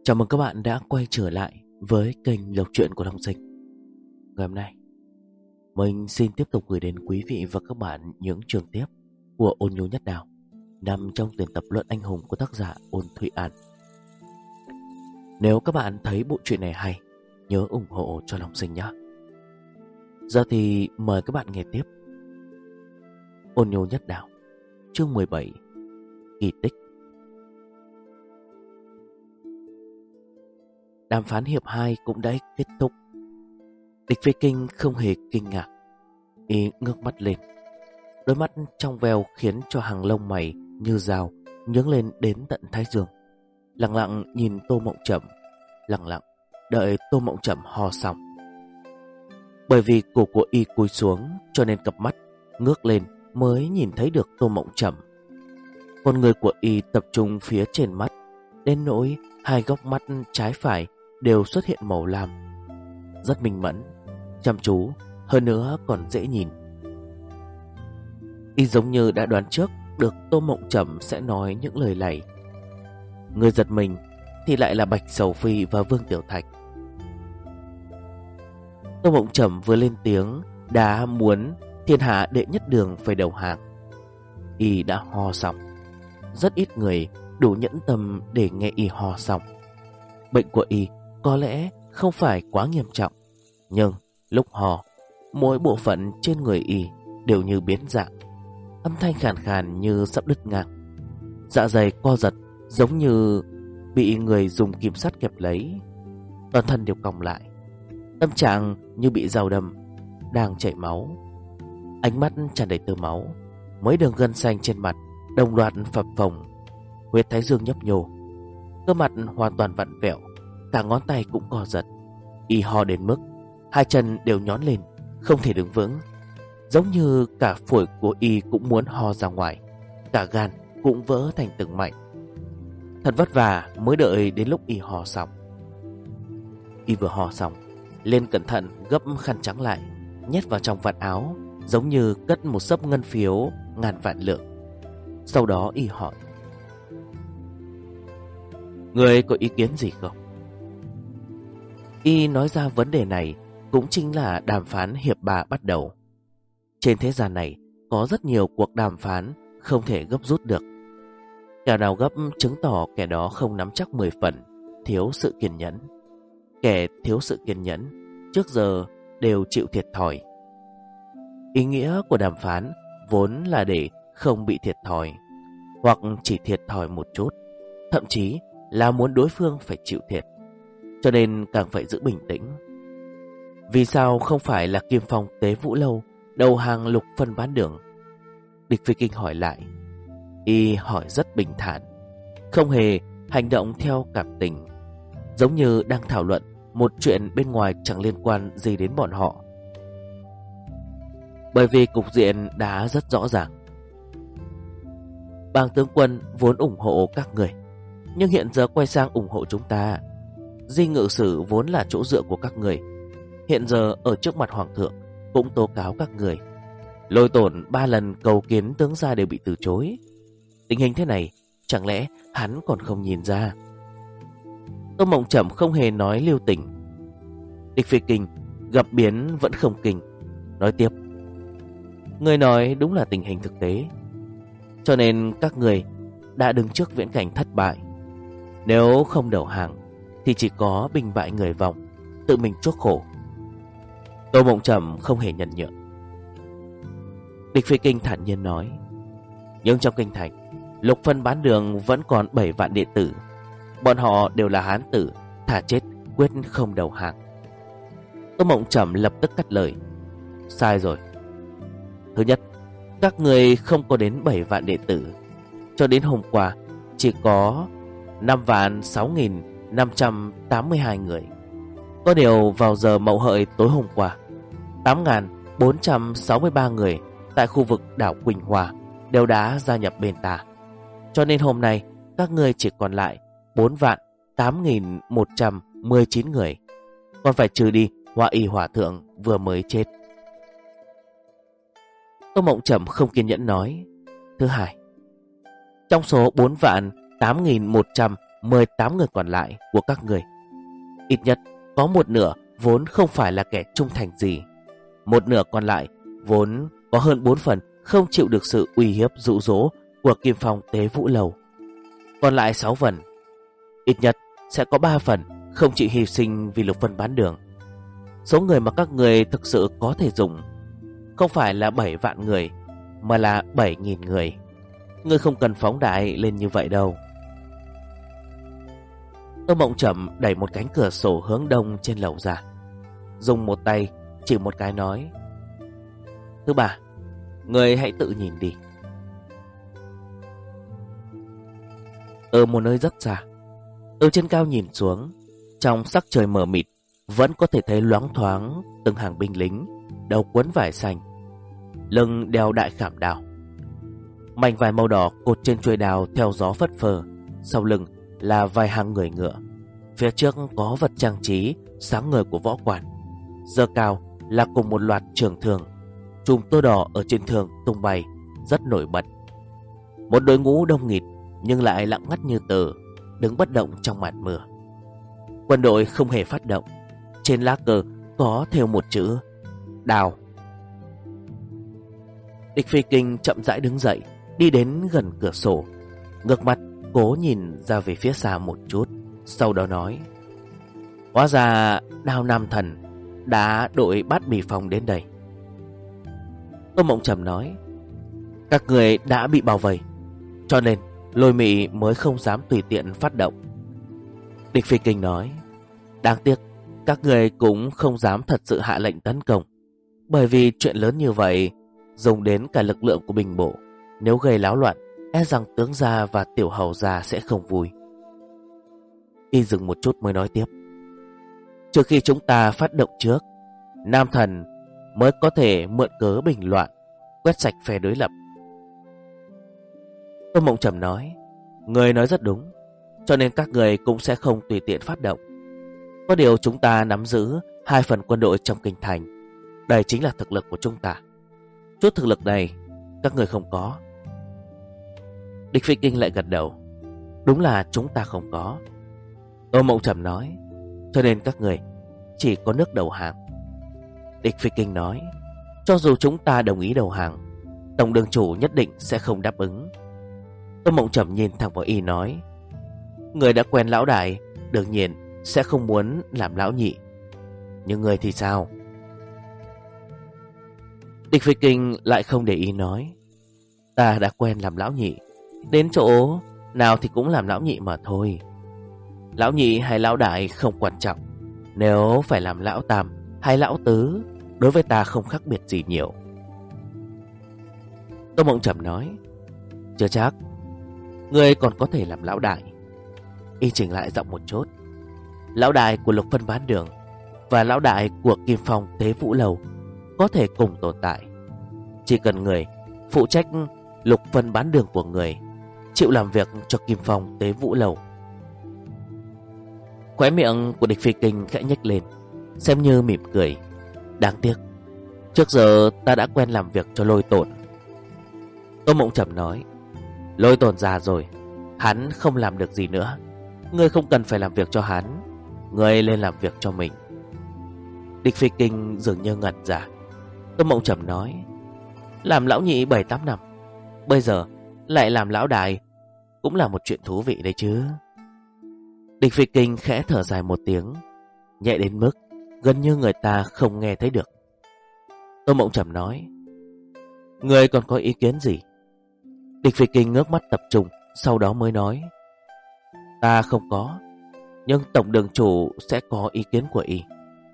Chào mừng các bạn đã quay trở lại với kênh Lộc Truyện của Long Sinh. Ngày hôm nay, mình xin tiếp tục gửi đến quý vị và các bạn những chương tiếp của Ôn Nhu Nhất Đào, nằm trong tuyển tập Luận Anh Hùng của tác giả Ôn Thụy An. Nếu các bạn thấy bộ truyện này hay, nhớ ủng hộ cho Long Sinh nhé. Giờ thì mời các bạn nghe tiếp Ôn Nhu Nhất Đào, chương 17, Kỳ tích. Đàm phán hiệp 2 cũng đã kết thúc. Địch Phi Kinh không hề kinh ngạc, y ngước mắt lên. Đôi mắt trong veo khiến cho hàng lông mày như dao nhướng lên đến tận thái dương. Lặng lặng nhìn Tô Mộng Chậm, lặng lặng đợi Tô Mộng Chậm ho xong. Bởi vì cổ của y cúi xuống cho nên cặp mắt ngước lên mới nhìn thấy được Tô Mộng Chậm. Con người của y tập trung phía trên mắt, đến nỗi hai góc mắt trái phải đều xuất hiện màu lam. Rất minh mẫn, chăm chú, hơn nữa còn dễ nhìn. Y giống như đã đoán trước được Tô Mộng Chậm sẽ nói những lời này. Người giật mình thì lại là Bạch Sầu Phi và Vương Tiểu Thạch. Tô Mộng Chậm vừa lên tiếng đã muốn thiên hạ đệ nhất đường phải đầu hàng. Y đã ho xong. Rất ít người đủ nhẫn tâm để nghe y ho xong. Bệnh của y có lẽ không phải quá nghiêm trọng, nhưng lúc ho, mỗi bộ phận trên người y đều như biến dạng. Âm thanh khàn khàn như sắp đứt ngang. Dạ dày co giật giống như bị người dùng kim sắt kẹp lấy. Toàn thân đều cong lại. Tâm trạng như bị dao đâm, đang chảy máu. Ánh mắt tràn đầy tơ máu. Mấy đường gân xanh trên mặt đồng loạt phập phồng. Huyệt thái dương nhấp nhô. Cơ mặt hoàn toàn vặn vẹo, cả ngón tay cũng co giật. Y ho đến mức hai chân đều nhón lên, không thể đứng vững. Giống như cả phổi của y cũng muốn ho ra ngoài, cả gan cũng vỡ thành từng mảnh. Thật vất vả mới đợi đến lúc y ho xong. Y vừa ho xong, lên cẩn thận gấp khăn trắng lại, nhét vào trong vạt áo, giống như cất một xấp ngân phiếu ngàn vạn lượng. Sau đó y hỏi: Người có ý kiến gì không? Y nói ra vấn đề này cũng chính là đàm phán hiệp 3 bắt đầu. Trên thế gian này có rất nhiều cuộc đàm phán không thể gấp rút được. Kẻ nào gấp chứng tỏ kẻ đó không nắm chắc 10 phần, thiếu sự kiên nhẫn. Kẻ thiếu sự kiên nhẫn trước giờ đều chịu thiệt thòi. Ý nghĩa của đàm phán vốn là để không bị thiệt thòi, hoặc chỉ thiệt thòi một chút, thậm chí là muốn đối phương phải chịu thiệt. Cho nên càng phải giữ bình tĩnh. Vì sao không phải là Kim Phong Tế Vũ Lâu đầu hàng Lục Phân Bán Đường? Địch Phi Kinh hỏi lại. Y hỏi rất bình thản, không hề hành động theo cảm tình, giống như đang thảo luận một chuyện bên ngoài chẳng liên quan gì đến bọn họ. Bởi vì cục diện đã rất rõ ràng. Bàng tướng quân vốn ủng hộ các người, nhưng hiện giờ quay sang ủng hộ chúng ta. Di ngự sử vốn là chỗ dựa của các người, hiện giờ ở trước mặt hoàng thượng cũng tố cáo các người. Lôi Tổn 3 lần cầu kiến tướng gia đều bị từ chối. Tình hình thế này, chẳng lẽ hắn còn không nhìn ra? Tô Mộng Chậm không hề nói lưu tình. Địch Phi Kinh gặp biến vẫn không kinh, nói tiếp: Người nói đúng là tình hình thực tế, cho nên các người đã đứng trước viễn cảnh thất bại. Nếu không đầu hàng thì chỉ có binh bại người vong, tự mình chuốc khổ. Tô Mộng Chậm không hề nhân nhượng. Địch Phi Kinh thản nhiên nói: Nhưng trong kinh thành, Lục Phân Bán Đường vẫn còn 7 vạn đệ tử. Bọn họ đều là hán tử, thà chết quyết không đầu hàng. Tô Mộng Chậm lập tức cắt lời: Sai rồi. Thứ nhất, các người không có đến 7 vạn đệ tử. Cho đến hôm qua chỉ có 5.6.582 người. Có điều vào giờ Mậu Hợi tối hôm qua, 8.463 người tại khu vực đảo Quỳnh Hòa đều đã gia nhập bên ta. Cho nên hôm nay các ngươi chỉ còn lại 4.8.119 người. Còn phải trừ đi Hoa Y Hòa Thượng vừa mới chết. Tô Mộng Chậm không kiên nhẫn nói: Thứ hai, trong số 4.8.100 18 người còn lại của các người. Ít nhất có một nửa vốn không phải là kẻ trung thành gì. Một nửa còn lại vốn có hơn 4 phần không chịu được sự uy hiếp dụ dỗ của Kim Phong Tế Vũ Lầu. Còn lại 6 phần, ít nhất sẽ có 3 phần không chịu hy sinh vì Lục Vân Bán Đường. Số người mà các người thực sự có thể dùng không phải là 7 vạn người, mà là 7.000 người. Ngươi không cần phóng đại lên như vậy đâu. Tô Mộng Trầm đẩy một cánh cửa sổ hướng đông trên lầu ra, dùng một tay chỉ một cái nói: Thứ ba, người hãy tự nhìn đi. Ở một nơi rất xa, từ trên cao nhìn xuống, trong sắc trời mờ mịt vẫn có thể thấy loáng thoáng từng hàng binh lính đầu quấn vải xanh, lưng đeo đại khảm đao. Mảnh vải màu đỏ cột trên chuôi đao theo gió phất phơ, sau lưng là vài hàng người ngựa. Phía trước có vật trang trí sáng ngời của võ quan. Giơ cao là cùng một loạt trường thương, chùm tơ đỏ ở trên thương tung bay rất nổi bật. Một đội ngũ đông nghịt nhưng lại lặng ngắt như tờ, đứng bất động trong màn mưa. Quân đội không hề phát động. Trên lá cờ có thêu một chữ đào. Địch Phi Kinh chậm rãi đứng dậy, đi đến gần cửa sổ, ngước mặt cố nhìn ra về phía xa một chút, sau đó nói: Hóa ra Đao Nam Thần đã đội Bát Bì Phong đến đây. Tô Mộng Trầm nói: Các người đã bị bao vây, cho nên Lôi Mị mới không dám tùy tiện phát động. Địch Phi Kinh nói: Đáng tiếc các người cũng không dám thật sự hạ lệnh tấn công, bởi vì chuyện lớn như vậy dùng đến cả lực lượng của binh bộ, nếu gây náo loạn, e rằng tướng gia và tiểu hầu gia sẽ không vui. Y dừng một chút mới nói tiếp: Trước khi chúng ta phát động trước, Nam Thần mới có thể mượn cớ bình loạn, quét sạch phe đối lập. Tô Mộng Trầm nói: Người nói rất đúng, cho nên các người cũng sẽ không tùy tiện phát động. Có điều chúng ta nắm giữ 2 phần quân đội trong kinh thành, đây chính là thực lực của chúng ta. Chút thực lực này các người không có. Địch Phi Kinh lại gật đầu: Đúng là chúng ta không có. Tô Mộng Trầm nói: Cho nên các người chỉ có nước đầu hàng. Địch Phi Kinh nói: Cho dù chúng ta đồng ý đầu hàng, tổng đường chủ nhất định sẽ không đáp ứng. Tô Mộng Trầm nhìn thẳng vào y nói: Người đã quen lão đại, đương nhiên sẽ không muốn làm lão nhị. Nhưng người thì sao? Địch Phi Kinh lại không để ý nói: Ta đã quen làm lão nhị, đến chỗ nào thì cũng làm lão nhị mà thôi. Lão nhị hay lão đại không quan trọng, nếu phải làm lão tam hay lão tứ, đối với ta không khác biệt gì nhiều. Tô Mộng Trầm nói: Chưa chắc, ngươi còn có thể làm lão đại. Y chỉnh lại giọng một chút: Lão đại của Lục Vân Bán Đường và lão đại của Kim Phong Tế Vũ Lầu có thể cùng tồn tại. Chỉ cần người phụ trách Lục Vân Bán Đường của người chịu làm việc cho Kim Phong Tế Vũ Lầu. Khóe miệng của Địch Phi Kinh khẽ nhếch lên, xem như mỉm cười: Đáng tiếc, trước giờ ta đã quen làm việc cho Lôi Tổn. Tô Mộng Trầm nói: Lôi Tổn già rồi, hắn không làm được gì nữa. Ngươi không cần phải làm việc cho hắn, ngươi lên làm việc cho mình. Địch Phi Kinh dường như ngẩn ra. Tô Mộng Trầm nói: Làm lão nhị 7-8 năm, bây giờ lại làm lão đại, cũng là một chuyện thú vị đấy chứ. Địch Phi Kinh khẽ thở dài một tiếng, nhẹ đến mức gần như người ta không nghe thấy được. Tô Mộng Trầm nói: Ngươi còn có ý kiến gì? Địch Phi Kinh ngước mắt tập trung, sau đó mới nói: Ta không có, nhưng tổng đường chủ sẽ có ý kiến của y.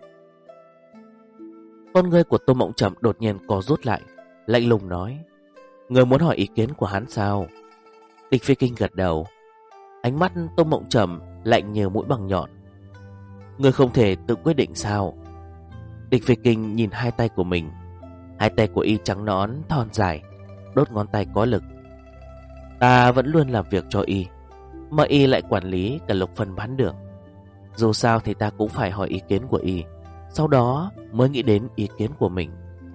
Con ngươi của Tô Mộng Trầm đột nhiên co rút lại, lạnh lùng nói: Ngươi muốn hỏi ý kiến của hắn sao? Địch Phi Kinh gật đầu. Ánh mắt Tô Mộng Trầm lạnh như mũi bằng nhọn: Ngươi không thể tự quyết định sao? Địch Phi Kinh nhìn hai tay của mình. Hai tay của y trắng nõn thon dài, đốt ngón tay có lực. Ta vẫn luôn làm việc cho y, mà y lại quản lý cả Lục Vân Bán Đường. Dù sao thì ta cũng phải hỏi ý kiến của y, sau đó mới nghĩ đến ý kiến của mình.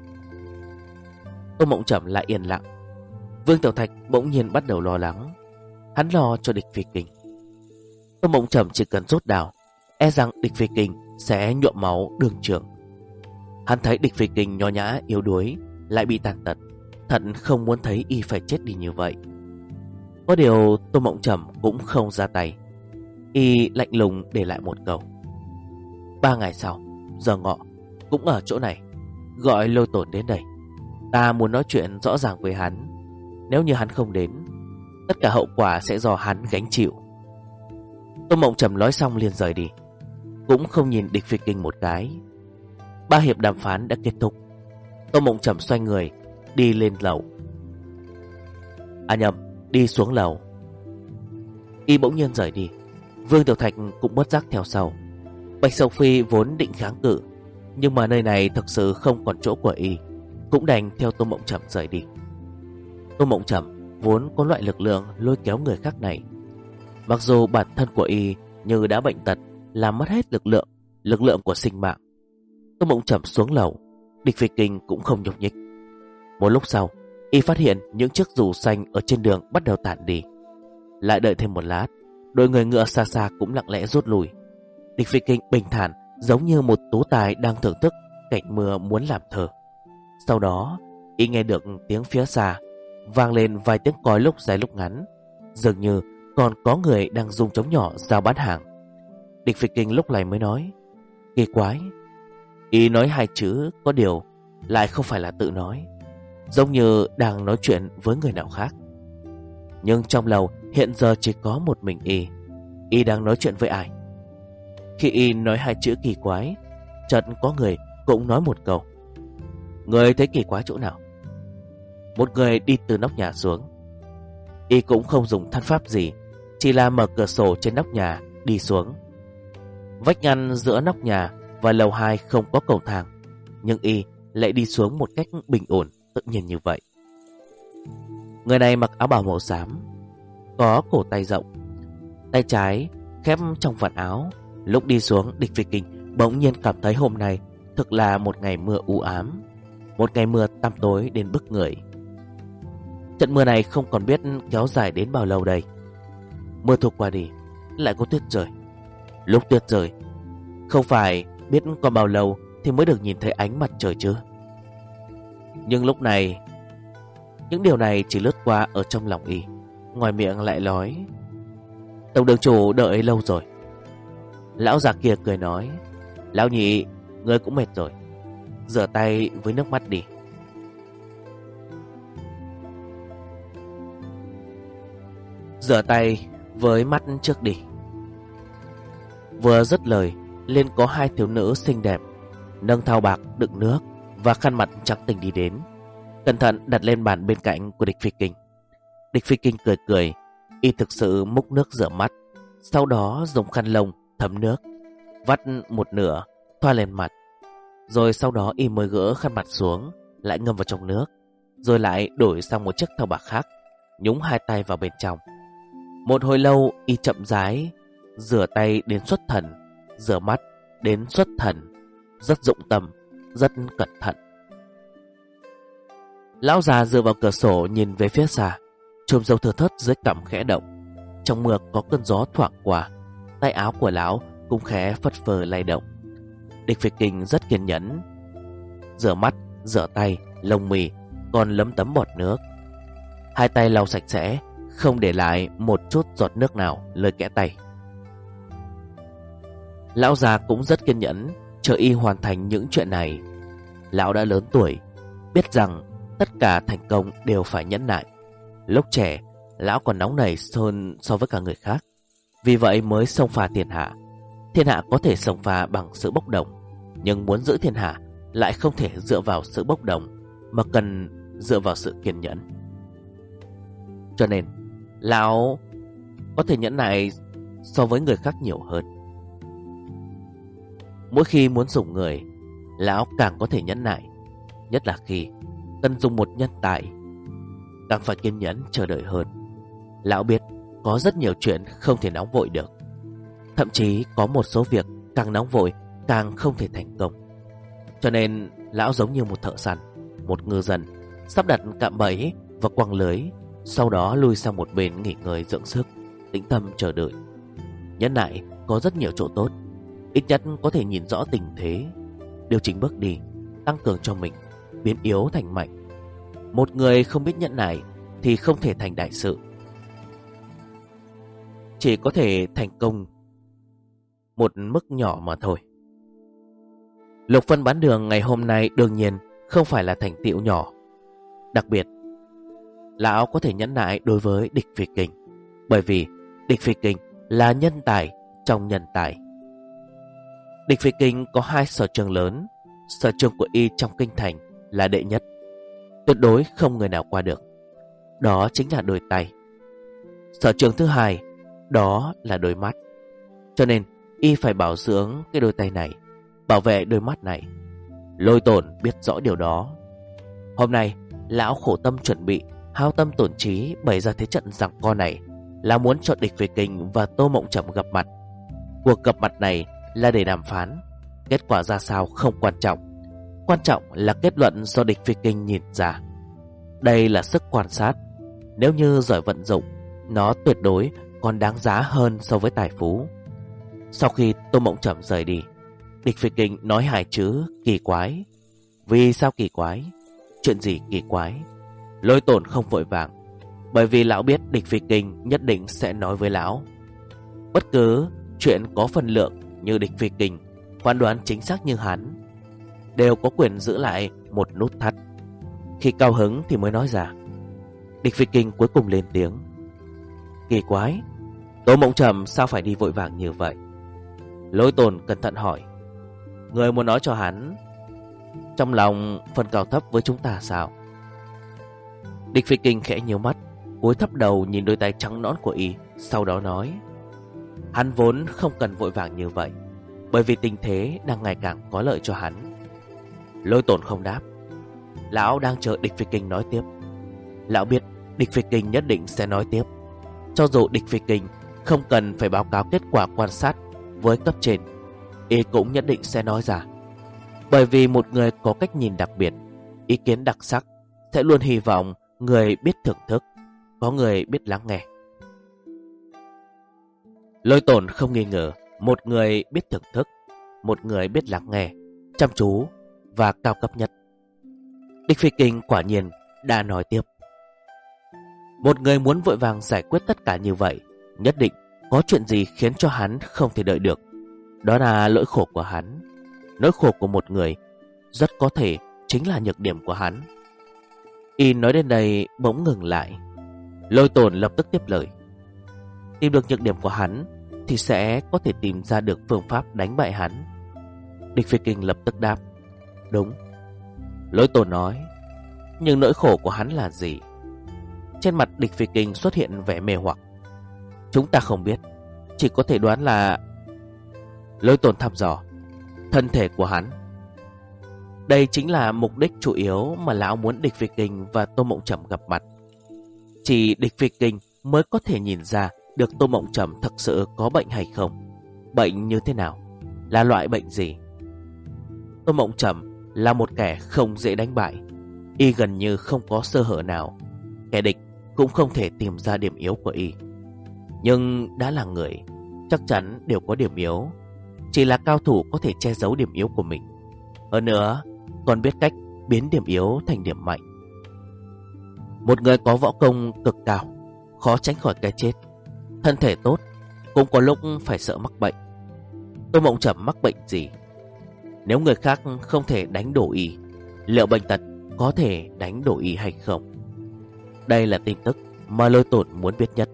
Tô Mộng Trầm lại yên lặng. Vương Tiểu Thạch bỗng nhiên bắt đầu lo lắng. Hắn lo cho Địch Phi Kinh. Tô Mộng Trầm chỉ cần rút đào, e rằng địch Phi Kinh sẽ nhuộm máu đường trường. Hắn thấy địch Phi Kinh nho nhã yếu đuối lại bị tàn tật, thật không muốn thấy y phải chết đi như vậy. Có điều Tô Mộng Trầm cũng không ra tay. Y lạnh lùng để lại một câu: 3 ngày sau, giờ ngọ, cũng ở chỗ này, gọi Lôi Tổn đến đây. Ta muốn nói chuyện rõ ràng với hắn. Nếu như hắn không đến, tất cả hậu quả sẽ do hắn gánh chịu. Tô Mộng Trầm nói xong liền rời đi, cũng không nhìn địch Phi Kinh một cái. 3 hiệp đàm phán đã kết thúc. Tô Mộng Trầm xoay người đi lên lầu. Nhầm, đi xuống lầu. Y bỗng nhiên rời đi. Vương Tiểu Thạch cũng bất giác theo sau. Bạch Sầu Phi vốn định kháng cự, nhưng mà nơi này thực sự không còn chỗ của y, cũng đành theo Tô Mộng Trầm rời đi. Tô Mộng Trầm vốn có loại lực lượng lôi kéo người khác này. Mặc dù bản thân của y như đã bệnh tật, làm mất hết lực lượng của sinh mạng. Tô Mộng Trầm xuống lầu, địch Phi Kinh cũng không nhúc nhích. Một lúc sau, y phát hiện những chiếc dù xanh ở trên đường bắt đầu tản đi. Lại đợi thêm một lát, đội người ngựa xa xa cũng lặng lẽ rút lui. Địch Phi Kinh bình thản, giống như một tú tài đang thưởng thức cảnh mưa muốn làm thơ. Sau đó, y nghe được tiếng phía xa vang lên vài tiếng còi lúc dài lúc ngắn, dường như còn có người đang dùng trống nhỏ giao bán hàng. Địch Phi Kinh lúc này mới nói: kỳ quái. Y nói 2 chữ, có điều lại không phải là tự nói, giống như đang nói chuyện với người nào khác. Nhưng trong lầu hiện giờ chỉ có một mình y. Y đang nói chuyện với ai? Khi y nói 2 chữ kỳ quái, chợt có người cũng nói một câu: người thấy kỳ quái chỗ nào? Một người đi từ nóc nhà xuống. Y cũng không dùng thân pháp gì, chỉ là mở cửa sổ trên nóc nhà đi xuống. Vách ngăn giữa nóc nhà và lầu 2 không có cầu thang, nhưng y lại đi xuống một cách bình ổn, tự nhiên như vậy. Người này mặc áo bào màu xám, có cổ tay rộng, tay trái khép trong vạt áo. Lúc đi xuống, địch Phi Kinh bỗng nhiên cảm thấy hôm nay thực là một ngày mưa u ám, một ngày mưa tăm tối đến bức người. Trận mưa này không còn biết kéo dài đến bao lâu đây. Mưa thuộc qua đi, lại có tuyết rơi. Lúc tuyết rơi, không phải biết còn bao lâu thì mới được nhìn thấy ánh mặt trời chứ. Nhưng lúc này, những điều này chỉ lướt qua ở trong lòng y, ngoài miệng lại nói: tổng đường chủ đợi lâu rồi. Lão già kia cười nói: lão nhị, ngươi cũng mệt rồi, rửa tay với nước mắt đi. Rửa tay với mắt trước đi. Vừa dứt lời, liền có 2 thiếu nữ xinh đẹp nâng thau bạc đựng nước và khăn mặt trắng tinh đi đến, cẩn thận đặt lên bàn bên cạnh của địch Phi Kinh. Địch Phi Kinh cười cười, y thực sự múc nước rửa mắt, sau đó dùng khăn lông thấm nước, vắt một nửa thoa lên mặt, rồi sau đó y mới gỡ khăn mặt xuống, lại ngâm vào trong nước, rồi lại đổi sang một chiếc thau bạc khác, nhúng 2 tay vào bên trong. Một hồi lâu y chậm rãi rửa tay đến xuất thần, rửa mắt đến xuất thần, rất dụng tâm, rất cẩn thận. Lão già dựa vào cửa sổ nhìn về phía xa, chùm râu thưa thớt dưới cằm khẽ động. Trong mưa có cơn gió thoảng qua, tay áo của lão cũng khẽ phất phơ lay động. Địch Phi Kinh rất kiên nhẫn, rửa mắt, rửa tay, lông mì còn lấm tấm bọt nước. 2 tay lau sạch sẽ, không để lại một chút giọt nước nào lơi kẽ tay. Lão già cũng rất kiên nhẫn, chờ y hoàn thành những chuyện này. Lão đã lớn tuổi, biết rằng tất cả thành công đều phải nhẫn nại. Lúc trẻ, lão còn nóng nảy hơn so với cả người khác, vì vậy mới xông pha thiên hạ. Thiên hạ có thể xông pha bằng sự bốc đồng, nhưng muốn giữ thiên hạ lại không thể dựa vào sự bốc đồng, mà cần dựa vào sự kiên nhẫn. Cho nên lão có thể nhẫn nại so với người khác nhiều hơn. Mỗi khi muốn dùng người, lão càng có thể nhẫn nại, nhất là khi cần dùng một nhân tài, càng phải kiên nhẫn chờ đợi hơn. Lão biết có rất nhiều chuyện không thể nóng vội được, thậm chí có một số việc càng nóng vội càng không thể thành công. Cho nên lão giống như một thợ săn, một ngư dân, sắp đặt cạm bẫy và quăng lưới, sau đó lui sang một bên nghỉ ngơi dưỡng sức, tĩnh tâm chờ đợi. Nhẫn nại có rất nhiều chỗ tốt, ít nhất có thể nhìn rõ tình thế, điều chỉnh bước đi, tăng cường cho mình, biến yếu thành mạnh. Một người không biết nhẫn nại thì không thể thành đại sự, chỉ có thể thành công một mức nhỏ mà thôi. Lục phân bán đường ngày hôm nay đương nhiên không phải là thành tựu nhỏ. Đặc biệt, lão có thể nhẫn nại đối với địch phi kình, bởi vì địch phi kình là nhân tài trong nhân tài. Địch phi kình có 2 sở trường lớn, sở trường của y trong kinh thành là đệ nhất, tuyệt đối không người nào qua được. Đó chính là đôi tay. Sở trường thứ 2, đó là đôi mắt. Cho nên y phải bảo dưỡng cái đôi tay này, bảo vệ đôi mắt này. Lôi Tổn biết rõ điều đó. Hôm nay lão khổ tâm chuẩn bị, hao tâm tổn trí bày ra thế trận giằng co này là muốn cho địch Phi Kình và Tô Mộng Trầm gặp mặt. Cuộc gặp mặt này là để đàm phán, kết quả ra sao không quan trọng, quan trọng là kết luận do địch Phi Kình nhìn ra. Đây là sức quan sát, nếu như giỏi vận dụng, nó tuyệt đối còn đáng giá hơn so với tài phú. Sau khi Tô Mộng Trầm rời đi, địch Phi Kình nói 2 chữ kỳ quái. Vì sao kỳ quái? Chuyện gì kỳ quái? Lôi Tổn không vội vàng, bởi vì lão biết địch Phi Kình nhất định sẽ nói với lão. Bất cứ chuyện có phân lượng như địch Phi Kình, phán đoán chính xác như hắn, đều có quyền giữ lại một nút thắt. Khi cao hứng thì mới nói ra. Địch Phi Kình cuối cùng lên tiếng. Kỳ quái, Tô Mộng Trầm sao phải đi vội vàng như vậy? Lôi Tổn cẩn thận hỏi. Người muốn nói cho hắn trong lòng phần cao thấp với chúng ta sao? Địch Phi Kình khẽ nhíu mắt, cúi thấp đầu nhìn đôi tay trắng nõn của y, sau đó nói. Hắn vốn không cần vội vàng như vậy, bởi vì tình thế đang ngày càng có lợi cho hắn. Lôi Tổn không đáp. Lão đang chờ địch Phi Kình nói tiếp. Lão biết địch Phi Kình nhất định sẽ nói tiếp. Cho dù địch Phi Kình không cần phải báo cáo kết quả quan sát với cấp trên, y cũng nhất định sẽ nói ra. Bởi vì một người có cách nhìn đặc biệt, ý kiến đặc sắc, sẽ luôn hy vọng người biết thưởng thức, có người biết lắng nghe. Lôi Tổn không nghi ngờ một người biết thưởng thức, một người biết lắng nghe, chăm chú và cao cấp nhất. Địch Phi Kình quả nhiên đã nói tiếp. Một người muốn vội vàng giải quyết tất cả như vậy, nhất định có chuyện gì khiến cho hắn không thể đợi được. Đó là lỗi khổ của hắn. Nỗi khổ của một người rất có thể chính là nhược điểm của hắn. Y nói đến đây bỗng ngừng lại. Lôi Tổn lập tức tiếp lời. Tìm được nhược điểm của hắn thì sẽ có thể tìm ra được phương pháp đánh bại hắn. Địch Phi Kình lập tức đáp. Đúng. Lôi Tổn nói. Nhưng nỗi khổ của hắn là gì? Trên mặt địch Phi Kình xuất hiện vẻ mê hoặc. Chúng ta không biết, chỉ có thể đoán là... Lôi Tổn thăm dò. Thân thể của hắn. Đây chính là mục đích chủ yếu mà lão muốn địch Phi Kình và Tô Mộng Trầm gặp mặt. Chỉ địch Phi Kình mới có thể nhìn ra được Tô Mộng Trầm thật sự có bệnh hay không. Bệnh như thế nào? Là loại bệnh gì? Tô Mộng Trầm là một kẻ không dễ đánh bại. Y gần như không có sơ hở nào. Kẻ địch cũng không thể tìm ra điểm yếu của y. Nhưng đã là người, chắc chắn đều có điểm yếu. Chỉ là cao thủ có thể che giấu điểm yếu của mình. Hơn nữa, còn biết cách biến điểm yếu thành điểm mạnh. Một người có võ công cực cao, khó tránh khỏi cái chết. Thân thể tốt, cũng có lúc phải sợ mắc bệnh. Tô Mộng Trầm mắc bệnh gì? Nếu người khác không thể đánh đổ y, liệu bệnh tật có thể đánh đổ y hay không? Đây là tin tức mà Lôi Tổn muốn biết nhất.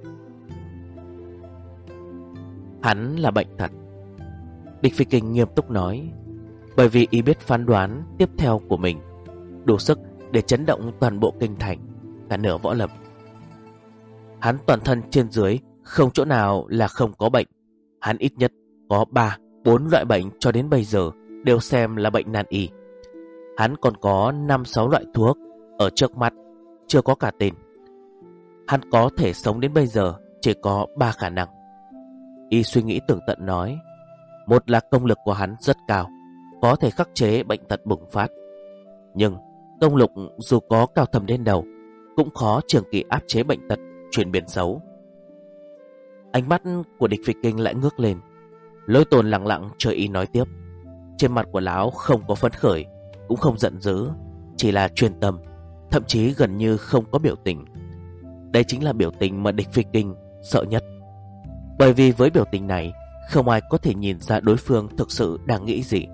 Hắn là bệnh thật. Địch Phi Kình nghiêm túc nói. Bởi vì y biết phán đoán tiếp theo của mình đủ sức để chấn động toàn bộ kinh thành, cả nửa võ lâm. Hắn toàn thân trên dưới không chỗ nào là không có bệnh. Hắn ít nhất có 3-4 loại bệnh cho đến bây giờ đều xem là bệnh nan y. Hắn còn có 5-6 loại thuốc ở trước mắt, chưa có cả tên. Hắn có thể sống đến bây giờ chỉ có 3 khả năng. Y suy nghĩ tường tận nói. Một là công lực của hắn rất cao, có thể khắc chế bệnh tật bùng phát. Nhưng công lực dù có cao thầm đến đâu, cũng khó trường kỳ áp chế bệnh tật chuyển biến xấu. Ánh mắt của địch phi kinh lại ngước lên. Lôi Tồn lặng lặng chờ y nói tiếp. Trên mặt của lão không có phấn khởi, cũng không giận dữ, chỉ là chuyên tâm, thậm chí gần như không có biểu tình. Đây chính là biểu tình mà địch phi kinh sợ nhất. Bởi vì với biểu tình này, không ai có thể nhìn ra đối phương thực sự đang nghĩ gì.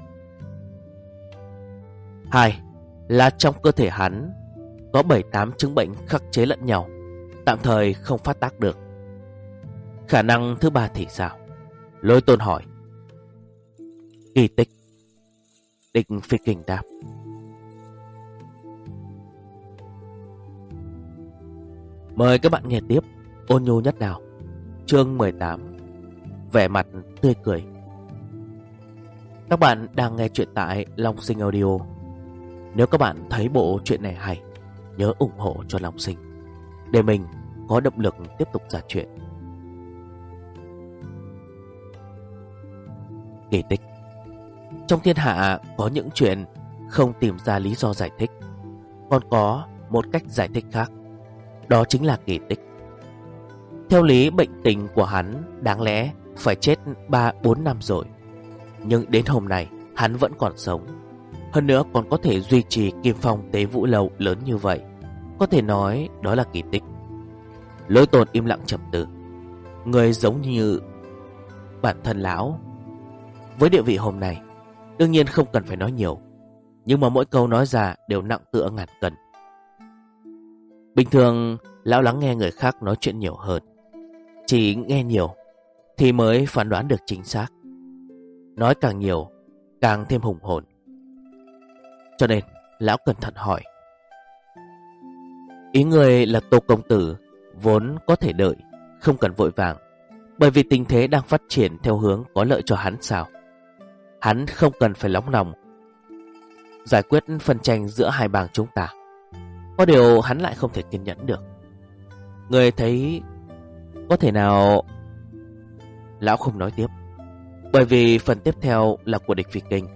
Hai là trong cơ thể hắn có 7-8 chứng bệnh khắc chế lẫn nhau, tạm thời không phát tác được. Khả năng thứ ba thì sao? Lôi Tôn hỏi. Kỳ tích. Địch phi kinh đáp. Mời các bạn nghe tiếp Ôn Nhu Nhất Đào, chương 18. Vẻ mặt tươi cười. Các bạn đang nghe chuyện tại Long Sinh Audio. Nếu các bạn thấy bộ truyện này hay, nhớ ủng hộ cho Long Sinh để mình có động lực tiếp tục ra chuyện. Kỳ tích. Trong thiên hạ có những chuyện không tìm ra lý do giải thích, còn có một cách giải thích khác, đó chính là kỳ tích. Theo lý bệnh tình của hắn đáng lẽ phải chết 3-4 năm rồi, nhưng đến hôm nay hắn vẫn còn sống. Hơn nữa còn có thể duy trì Kim Phong Tế Vũ Lâu lớn như vậy, có thể nói đó là kỳ tích. Lôi Tồn im lặng trầm tư. Người giống như bản thân lão, với địa vị hôm nay, đương nhiên không cần phải nói nhiều, nhưng mà mỗi câu nói ra đều nặng tựa ngàn cân. Bình thường lão lắng nghe người khác nói chuyện nhiều hơn, chỉ nghe nhiều thì mới phán đoán được chính xác. Nói càng nhiều càng thêm hùng hồn. Cho nên lão cẩn thận hỏi. Ý người là Tô công tử vốn có thể đợi, không cần vội vàng, bởi vì tình thế đang phát triển theo hướng có lợi cho hắn sao? Hắn không cần phải nóng lòng giải quyết phân tranh giữa hai bang chúng ta. Có điều hắn lại không thể kiên nhẫn được. Người thấy có thể nào... Lão không nói tiếp, bởi vì phần tiếp theo là của địch phi kinh.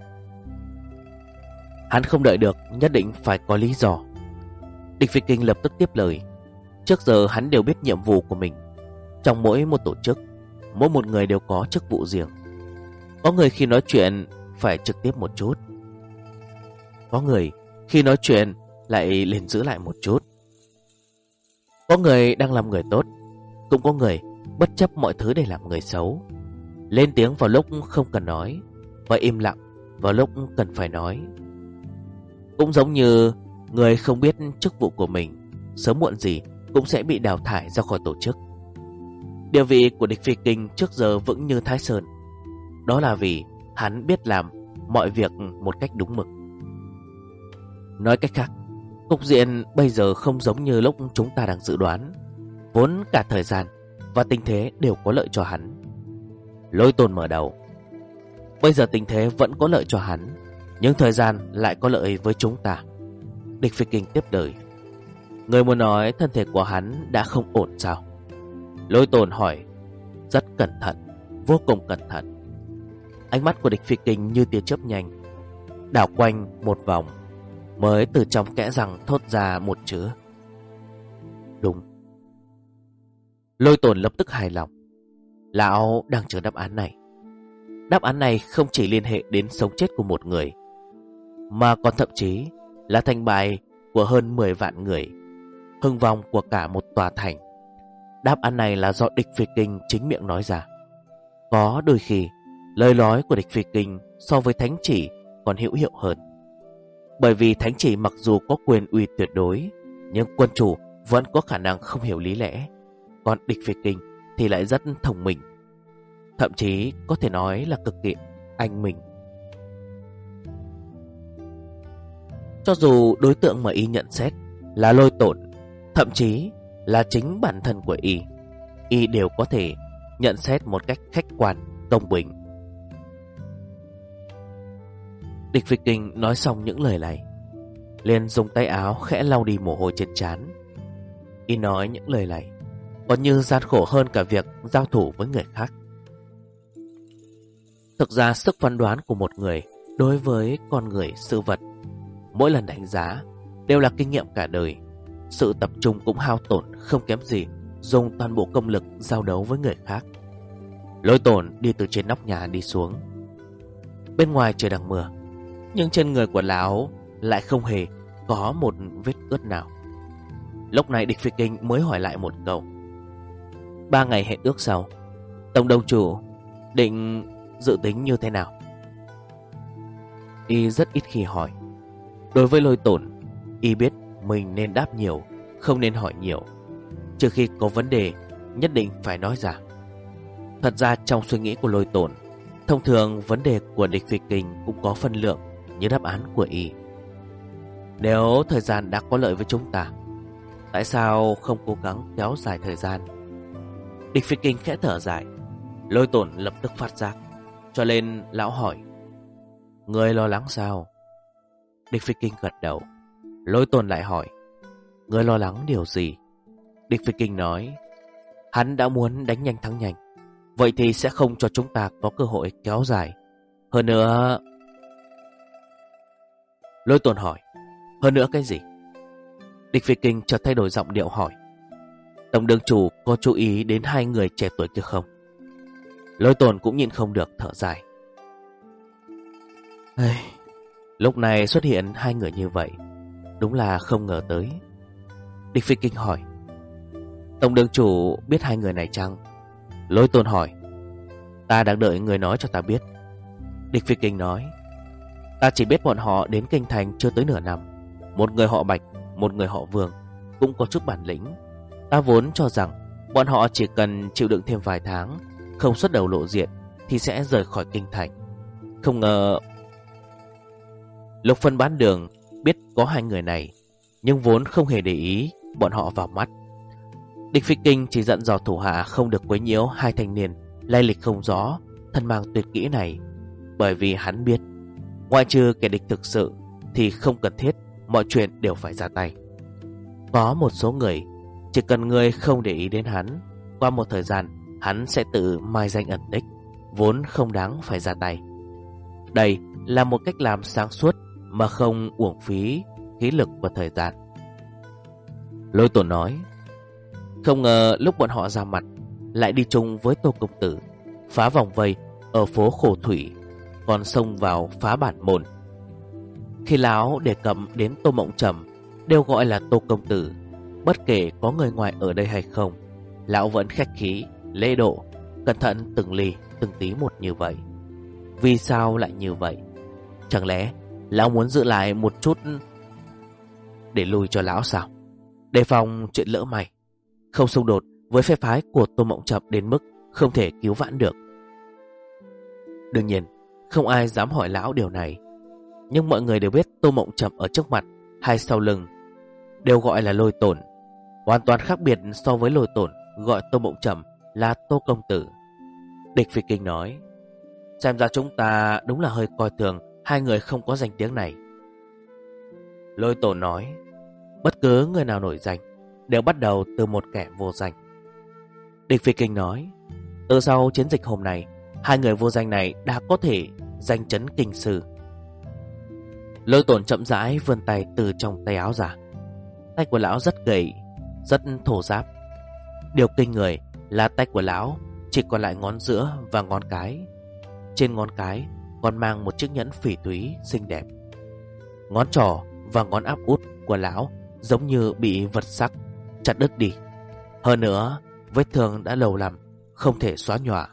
Hắn không đợi được, nhất định phải có lý do. Địch phi kinh lập tức tiếp lời. Trước giờ hắn đều biết nhiệm vụ của mình. Trong mỗi một tổ chức, mỗi một người đều có chức vụ riêng. Có người khi nói chuyện phải trực tiếp một chút, có người khi nói chuyện lại liền giữ lại một chút. Có người đang làm người tốt, cũng có người bất chấp mọi thứ để làm người xấu. Lên tiếng vào lúc không cần nói, và im lặng vào lúc cần phải nói. Cũng giống như người không biết chức vụ của mình, sớm muộn gì cũng sẽ bị đào thải ra khỏi tổ chức. Địa vị của địch phi kinh trước giờ vững như Thái Sơn. Đó là vì hắn biết làm mọi việc một cách đúng mực. Nói cách khác, cục diện bây giờ không giống như lúc chúng ta đang dự đoán. Vốn cả thời gian và tình thế đều có lợi cho hắn. Lôi Tôn mở đầu. Bây giờ tình thế vẫn có lợi cho hắn, nhưng thời gian lại có lợi với chúng ta. Địch phi kinh tiếp lời. Người muốn nói thân thể của hắn đã không ổn sao? Lôi Tôn hỏi. Rất cẩn thận, vô cùng cẩn thận. Ánh mắt của địch phi kinh như tia chớp nhanh, đảo quanh một vòng, mới từ trong kẽ răng thốt ra một chữ. Đúng. Lôi Tồn lập tức hài lòng. Lão đang chờ đáp án này. Đáp án này không chỉ liên hệ đến sống chết của một người, mà còn thậm chí là thành bại của hơn 10 vạn người, hưng vong của cả một tòa thành. Đáp án này là do địch phi kinh chính miệng nói ra. Có đôi khi lời nói của địch phi kinh so với thánh chỉ còn hữu hiệu hơn. Bởi vì thánh chỉ mặc dù có quyền uy tuyệt đối, nhưng quân chủ vẫn có khả năng không hiểu lý lẽ. Còn địch phi kinh thì lại rất thông minh, thậm chí có thể nói là cực kỳ anh minh. Cho dù đối tượng mà y nhận xét là Lôi Tổn, thậm chí là chính bản thân của y đều có thể nhận xét một cách khách quan, công bình. Địch phi kinh nói xong những lời này, liền dùng tay áo khẽ lau đi mồ hôi trên trán. Y nói những lời này còn như gian khổ hơn cả việc giao thủ với người khác. Thực ra sức phán đoán của một người đối với con người, sự vật, mỗi lần đánh giá đều là kinh nghiệm cả đời. Sự tập trung cũng hao tổn không kém gì dùng toàn bộ công lực giao đấu với người khác. Lôi Tổn đi từ trên nóc nhà đi xuống. Bên ngoài trời đang mưa, nhưng trên người của lão lại không hề có một vết ướt nào. Lúc này Địch Phi Kinh mới hỏi lại một câu. 3 ngày hẹn ước sau, Tổng đồng chủ định dự tính như thế nào? Y rất ít khi hỏi. Đối với Lôi Tổn, Y biết mình nên đáp nhiều, không nên hỏi nhiều. Trừ khi có vấn đề nhất định phải nói ra. Thật ra trong suy nghĩ của Lôi Tổn, thông thường vấn đề của Địch Phi Kinh cũng có phân lượng như đáp án của Y. Nếu thời gian đã có lợi với chúng ta, tại sao không cố gắng kéo dài thời gian? Địch Phi Kinh khẽ thở dài. Lôi Tổn lập tức phát giác, cho nên lão hỏi: Ngươi lo lắng sao? Địch Phi Kinh gật đầu. Lôi Tổn lại hỏi: Ngươi lo lắng điều gì? Địch Phi Kinh nói: Hắn đã muốn đánh nhanh thắng nhanh, vậy thì sẽ không cho chúng ta có cơ hội kéo dài. Hơn nữa... Lôi Tổn hỏi: Hơn nữa cái gì? Địch Phi Kinh chợt thay đổi giọng điệu hỏi: Tổng đường chủ có chú ý đến 2 người trẻ tuổi kia không? Lôi Tổn cũng nhịn không được thở dài. Lúc này xuất hiện 2 người như vậy, đúng là không ngờ tới. Địch Phi Kinh hỏi: Tổng đường chủ biết 2 người này chăng? Lôi Tổn hỏi: Ta đang đợi người nói cho ta biết. Địch Phi Kinh nói: Ta chỉ biết bọn họ đến kinh thành chưa tới nửa năm. Một người họ Bạch, một người họ Vương, cũng có chút bản lĩnh. Ta vốn cho rằng bọn họ chỉ cần chịu đựng thêm vài tháng, không xuất đầu lộ diện thì sẽ rời khỏi kinh thành. Không ngờ... Lục Phân Bán Đường biết có 2 người này, nhưng vốn không hề để ý bọn họ vào mắt. Địch Phi Kinh chỉ dặn dò thủ hạ không được quấy nhiễu 2 thanh niên lai lịch không rõ, thân mang tuyệt kỹ này, bởi vì hắn biết ngoại trừ kẻ địch thực sự thì không cần thiết mọi chuyện đều phải ra tay. Có một số người, chỉ cần người không để ý đến hắn, qua một thời gian hắn sẽ tự mai danh ẩn tích, vốn không đáng phải ra tay. Đây là một cách làm sáng suốt mà không uổng phí khí lực và thời gian. Lôi Tổn nói: Không ngờ lúc bọn họ ra mặt lại đi chung với Tô công tử, phá vòng vây ở phố Khổ Thủy, còn xông vào phá bản môn. Khi lão đề cập đến Tô Mộng Trầm đều gọi là Tô công tử, bất kể có người ngoài ở đây hay không, lão vẫn khách khí, lễ độ, cẩn thận từng ly từng tí một như vậy. Vì sao lại như vậy? Chẳng lẽ lão muốn giữ lại một chút để lùi cho lão sao? Đề phòng chuyện lỡ mày, không xung đột với phe phái của Tô Mộng Trầm đến mức không thể cứu vãn được. Đương nhiên không ai dám hỏi lão điều này, nhưng mọi người đều biết Tô Mộng Trầm ở trước mặt hay sau lưng đều gọi là Lôi Tổn, hoàn toàn khác biệt so với Lôi Tổn gọi Tô Mộng Trầm là Tô công tử. Địch Phi Kinh nói: Xem ra chúng ta đúng là hơi coi thường 2 người không có danh tiếng này. Lôi Tổn nói: Bất cứ người nào nổi danh đều bắt đầu từ một kẻ vô danh. Địch Phi Kinh nói: Từ sau chiến dịch hôm nay, 2 người vô danh này đã có thể danh chấn kinh sư. Lôi Tổn chậm rãi vươn tay từ trong tay áo ra. Tay của lão rất gầy, rất thô ráp. Điều kinh người là tay của lão chỉ còn lại ngón giữa và ngón cái. Trên ngón cái còn mang một chiếc nhẫn phỉ thúy xinh đẹp. Ngón trỏ và ngón áp út của lão giống như bị vật sắc chặt đứt đi. Hơn nữa, vết thương đã lâu lắm, không thể xóa nhòa.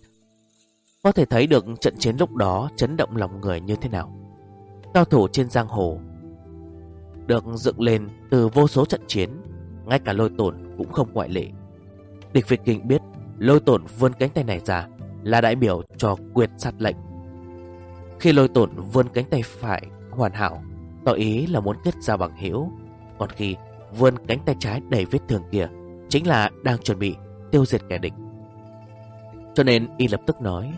Có thể thấy được trận chiến lúc đó chấn động lòng người như thế nào. Cao thủ trên giang hồ được dựng lên từ vô số trận chiến, ngay cả Lôi Tổn cũng không ngoại lệ. Địch Phi Kinh biết Lôi Tổn vươn cánh tay này ra là đại biểu cho quyệt sát lệnh. Khi Lôi Tổn vươn cánh tay phải hoàn hảo, tỏ ý là muốn kết giao bằng hữu, còn khi vươn cánh tay trái đầy vết thương kia chính là đang chuẩn bị tiêu diệt kẻ địch. Cho nên y lập tức nói: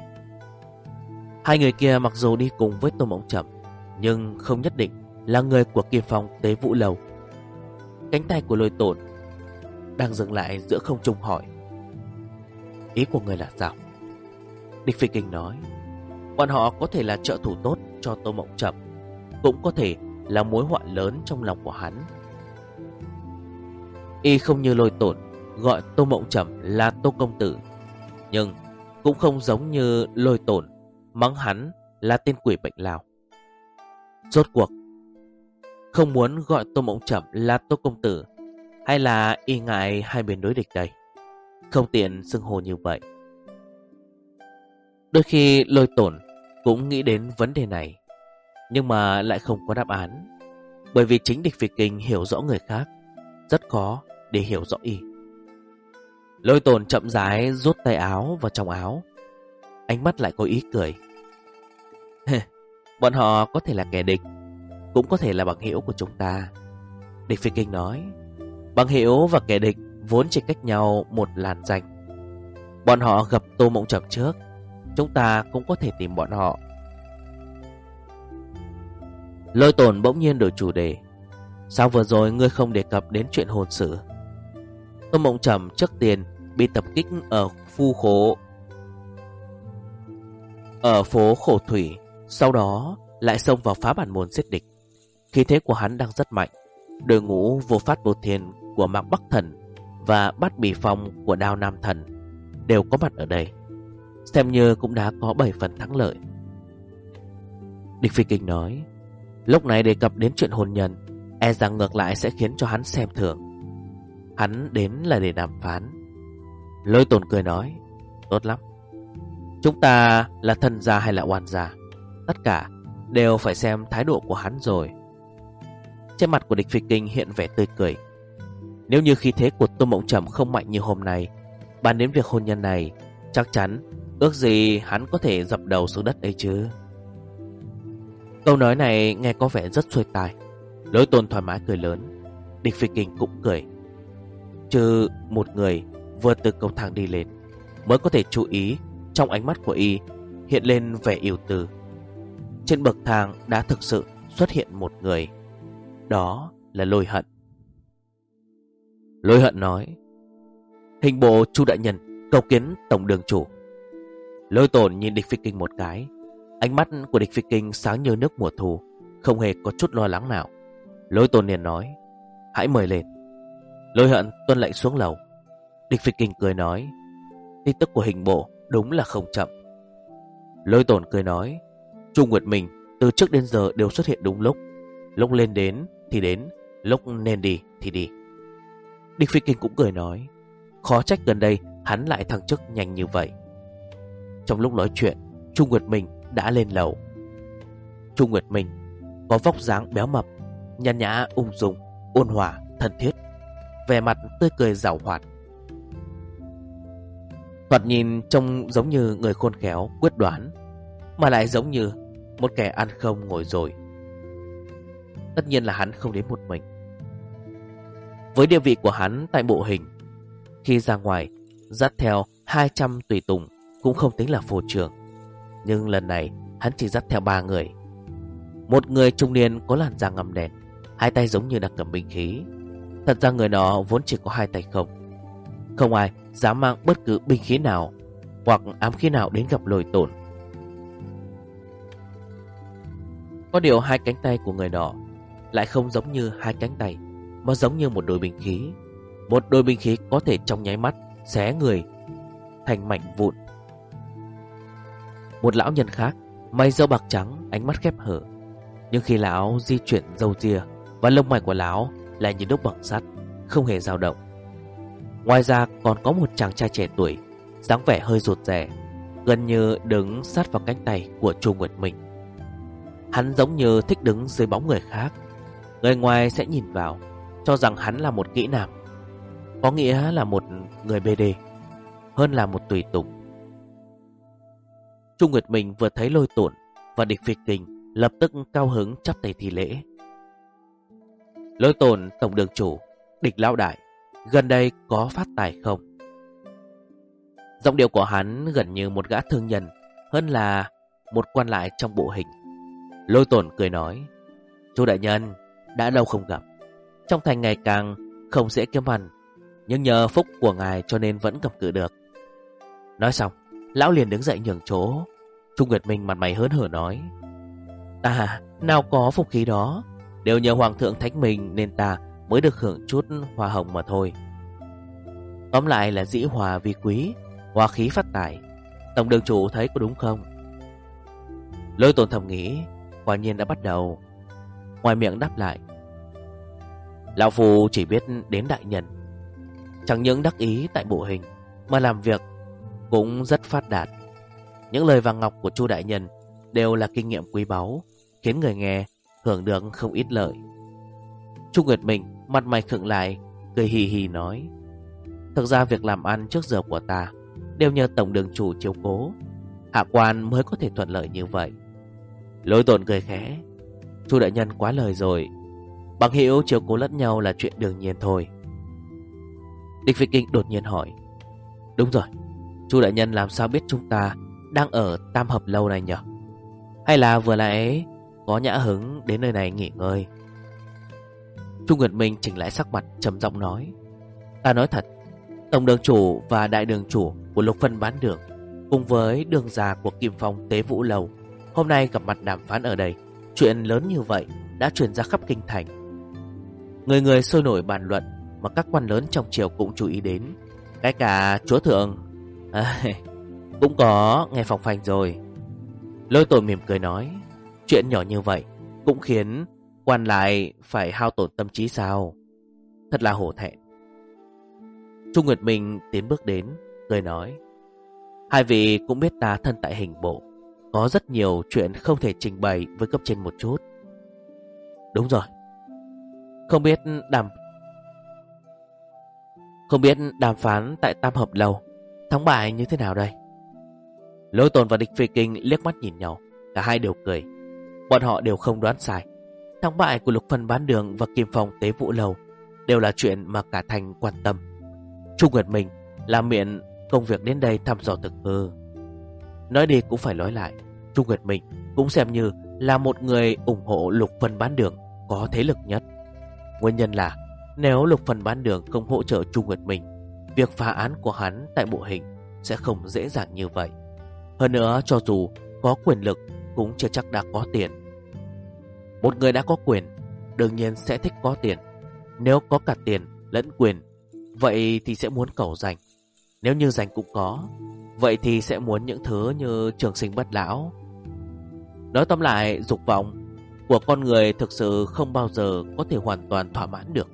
2 người kia mặc dù đi cùng với Tô Mộng Trầm, nhưng không nhất định là người của Kim Phong Tế Vũ Lầu. Cánh tay của Lôi Tổn đang dừng lại giữa không trung hỏi: Ý của người là sao? Địch Phi Kinh nói: Bọn họ có thể là trợ thủ tốt cho Tô Mộng Trầm, cũng có thể là mối họa lớn trong lòng của hắn. Y không như Lôi Tổn gọi Tô Mộng Trầm là Tô công tử, nhưng cũng không giống như Lôi Tổn mắng hắn là tên quỷ bệnh lao. Rốt cuộc không muốn gọi Tô Mộng Trầm là Tô công tử, hay là y ngại hai bên đối địch đây, không tiện xưng hô như vậy. Đôi khi Lôi Tổn cũng nghĩ đến vấn đề này, nhưng mà lại không có đáp án, bởi vì chính Địch Phi Kinh hiểu rõ người khác, rất khó để hiểu rõ y. Lôi Tổn chậm rãi rút tay áo vào trong áo, ánh mắt lại có ý cười. Bọn họ có thể là kẻ địch, cũng có thể là bằng hữu của chúng ta. Địch Phi Kinh nói, bằng hữu và kẻ địch vốn chỉ cách nhau một làn ranh. Bọn họ gặp Tô Mộng Trầm trước, chúng ta cũng có thể tìm bọn họ. Lôi Tổn bỗng nhiên đổi chủ đề. Sao vừa rồi ngươi không đề cập đến chuyện hôn sự? Tô Mộng Trầm trước tiên bị tập kích ở phố Khổ Thủy, sau đó lại xông vào phá bản môn giết địch. Khí thế của hắn đang rất mạnh. Đội ngũ vô phát vô thiên của Mạc Bắc Thần và Bát Bỉ Phong của Đao Nam Thần đều có mặt ở đây, xem như cũng đã có 7 phần thắng lợi. Địch Phi Kinh nói, lúc này đề cập đến chuyện hôn nhân, e rằng ngược lại sẽ khiến cho hắn xem thường. Hắn đến là để đàm phán. Lôi Tổn cười nói, tốt lắm. Chúng ta là thân gia hay là oan gia, tất cả đều phải xem thái độ của hắn rồi. Trên mặt của Địch Phi Kinh hiện vẻ tươi cười. Nếu như khí thế của Tô Mộng Trầm không mạnh như hôm nay, bàn đến việc hôn nhân này, chắc chắn ước gì hắn có thể dập đầu xuống đất ấy chứ. Câu nói này nghe có vẻ rất xuôi tai. Lôi Tổn thoải mái cười lớn. Địch Phi Kinh cũng cười. Trừ một người vừa từ cầu thang đi lên, mới có thể chú ý trong ánh mắt của y hiện lên vẻ ưu tư. Trên bậc thang đã thực sự xuất hiện một người, đó là Lôi Hận. Lôi Hận nói, hình bộ Chu đại nhân cầu kiến tổng đường chủ. Lôi Tổn nhìn Địch Phi Kinh một cái. Ánh mắt của Địch Phi Kinh sáng như nước mùa thu, không hề có chút lo lắng nào. Lôi Tổn liền nói, hãy mời lên. Lôi Hận tuân lệnh xuống lầu. Địch Phi Kinh cười nói, tin tức của hình bộ đúng là không chậm. Lôi Tổn cười nói, Chu Nguyệt Minh từ trước đến giờ đều xuất hiện đúng lúc. Lúc lên đến thì đến, lúc nên đi thì đi. Địch Phi Kinh cũng cười nói, khó trách gần đây hắn lại thăng chức nhanh như vậy. Trong lúc nói chuyện, Chu Nguyệt Minh đã lên lầu. Chu Nguyệt Minh có vóc dáng béo mập, nhàn nhã ung dung, ôn hòa, thân thiết, vẻ mặt tươi cười giảo hoạt. Thoạt nhìn trông giống như người khôn khéo, quyết đoán, mà lại giống như một kẻ ăn không ngồi rồi. Tất nhiên là hắn không đến một mình. Với địa vị của hắn tại bộ hình, khi ra ngoài dắt theo 200 tùy tùng cũng không tính là phô trương. Nhưng lần này hắn chỉ dắt theo 3 người. Một người trung niên có làn da ngăm đen, hai tay giống như đang cầm binh khí. Thật ra người đó vốn chỉ có 2 tay không. Không ai dám mang bất cứ binh khí nào hoặc ám khí nào đến gặp Lôi Tổn. Có điều 2 cánh tay của người đó lại không giống như 2 cánh tay, mà giống như một đôi binh khí. Một đôi binh khí có thể trong nháy mắt xé người thành mảnh vụn. Một lão nhân khác, mày râu bạc trắng, ánh mắt khép hở, nhưng khi lão di chuyển râu ria và lông mày của lão lại như đúc bằng sắt, không hề dao động. Ngoài ra còn có một chàng trai trẻ tuổi, dáng vẻ hơi rụt rè, gần như đứng sát vào cánh tay của Chu Nguyệt Minh. Hắn giống như thích đứng dưới bóng người khác. Người ngoài sẽ nhìn vào cho rằng hắn là một kỹ nam, có nghĩa là một người BD, hơn là một tùy tùng. Chu Nguyệt Minh vừa thấy Lôi Tổn và Địch Phi Kinh, lập tức cao hứng chắp tay thi lễ. Lôi Tổn tổng đường chủ, Địch lão đại, gần đây có phát tài không? Giọng điệu của hắn gần như một gã thương nhân, hơn là một quan lại trong bộ hình. Lôi Tổn cười nói, Chu đại nhân, đã lâu không gặp, trong thành ngày càng không dễ kiếm ăn, nhưng nhờ phúc của ngài cho nên vẫn cầm cự được. Nói xong, lão liền đứng dậy nhường chỗ. Chu Nguyệt Minh mặt mày hớn hở nói, ta nào có phúc khí đó, đều nhờ Hoàng thượng thánh mình nên ta mới được hưởng chút hoa hồng mà thôi. Tóm lại là dĩ hòa vi quý, hòa khí phát tài. Tổng đường chủ thấy có đúng không? Lôi Tồn thầm nghĩ, quả nhiên đã bắt đầu. Ngoài miệng đáp lại, lão phu chỉ biết đến đại nhân. Chẳng những đắc ý tại bộ hình, mà làm việc cũng rất phát đạt. Những lời vàng ngọc của Chu đại nhân đều là kinh nghiệm quý báu, khiến người nghe hưởng được không ít lợi. Chu Nguyệt Minh mặt mày khựng lại, cười hì hì nói, thực ra việc làm ăn trước giờ của ta đều nhờ tổng đường chủ chiếu cố, hạ quan mới có thể thuận lợi như vậy. Lôi Tồn cười khẽ, Chu đại nhân quá lời rồi, bằng hữu chiếu cố lẫn nhau là chuyện đương nhiên thôi. Địch Phi Kinh đột nhiên hỏi, đúng rồi, Chu đại nhân làm sao biết chúng ta đang ở Tam Hợp Lâu này nhỉ? Hay là vừa nãy có nhã hứng đến nơi này nghỉ ngơi? Chu Nguyệt Minh chỉnh lại sắc mặt, trầm giọng nói, ta nói thật, tổng đường chủ và đại đường chủ của Lục Phân Bán Đường cùng với đường già của Kim Phong Tế Vũ Lầu hôm nay gặp mặt đàm phán ở đây. Chuyện lớn như vậy đã truyền ra khắp kinh thành. Người người sôi nổi bàn luận, mà các quan lớn trong triều cũng chú ý đến. Cái cả chúa thượng cũng có nghe phong phanh rồi. Lôi Tồn mỉm cười nói, chuyện nhỏ như vậy cũng khiến quan lại phải hao tổn tâm trí sao? Thật là hổ thẹn. Chu Nguyệt Minh tiến bước đến, cười nói, hai vị cũng biết ta thân tại hình bộ, có rất nhiều chuyện không thể trình bày với cấp trên một chút. Đúng rồi, không biết đàm phán tại Tam Hợp Lâu thắng bại như thế nào đây? Lôi Tồn và Địch Phi Kinh liếc mắt nhìn nhau, cả hai đều cười. Bọn họ đều không đoán sai. Thắng bại của Lục Phân Bán Đường và Kim Phong Tế Vũ Lầu đều là chuyện mà cả thành quan tâm. Chu Nguyệt Minh làm miệng công việc đến đây thăm dò thực hư. Nói đi cũng phải nói lại, Chu Nguyệt Minh cũng xem như là một người ủng hộ Lục Phân Bán Đường có thế lực nhất. Nguyên nhân là nếu Lục Phân Bán Đường không hỗ trợ Chu Nguyệt Minh, việc phá án của hắn tại bộ hình sẽ không dễ dàng như vậy. Hơn nữa, cho dù có quyền lực cũng chưa chắc đã có tiền. Một người đã có quyền đương nhiên sẽ thích có tiền. Nếu có cả tiền lẫn quyền, vậy thì sẽ muốn cầu danh. Nếu như danh cũng có, vậy thì sẽ muốn những thứ như trường sinh bất lão. Nói tóm lại, dục vọng của con người thực sự không bao giờ có thể hoàn toàn thỏa mãn được.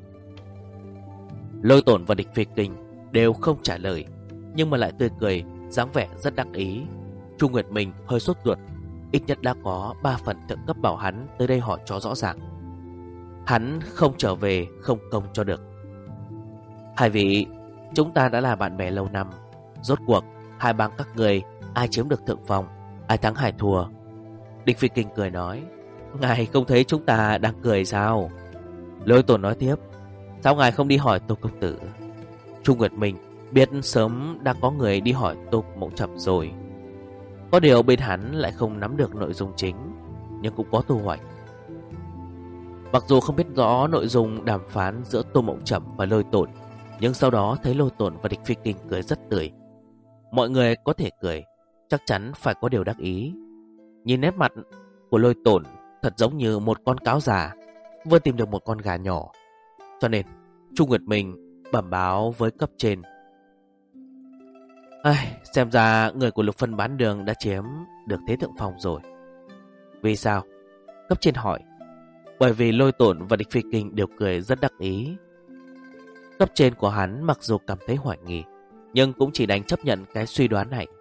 Lôi Tồn và Địch Phi Kinh đều không trả lời, nhưng mà lại tươi cười, dáng vẻ rất đắc ý. Chu Nguyệt Minh hơi sốt ruột, ít nhất đã có 3 phần thượng cấp bảo hắn tới đây hỏi cho rõ ràng. Hắn không trở về không công cho được. Hai vị, chúng ta đã là bạn bè lâu năm, rốt cuộc hai bang các người ai chiếm được thượng phong, ai thắng ai thua? Địch Phi Kinh cười nói, ngài không thấy chúng ta đang cười sao? Lôi Tồn nói tiếp, sao ngài không đi hỏi Tô công tử? Chu Nguyệt Minh biết sớm đã có người đi hỏi Tô Mộng Trầm rồi. Có điều bên hắn lại không nắm được nội dung chính, nhưng cũng có thu hoạch. Mặc dù không biết rõ nội dung đàm phán giữa Tô Mộng Trầm và Lôi Tồn, nhưng sau đó thấy Lôi Tồn và Địch Phi Kinh cười rất tươi. Mọi người có thể cười, chắc chắn phải có điều đắc ý. Nhìn nét mặt của Lôi Tồn thật giống như một con cáo già vừa tìm được một con gà nhỏ. Cho nên Chu Nguyệt Minh bẩm báo với cấp trên, xem ra người của Lục Phân Bán Đường đã chiếm được thế thượng phong rồi. Vì sao? Cấp trên hỏi. Bởi vì Lôi Tồn và Địch Phi Kinh đều cười rất đắc ý. Cấp trên của hắn mặc dù cảm thấy hoài nghi, nhưng cũng chỉ đành chấp nhận cái suy đoán này.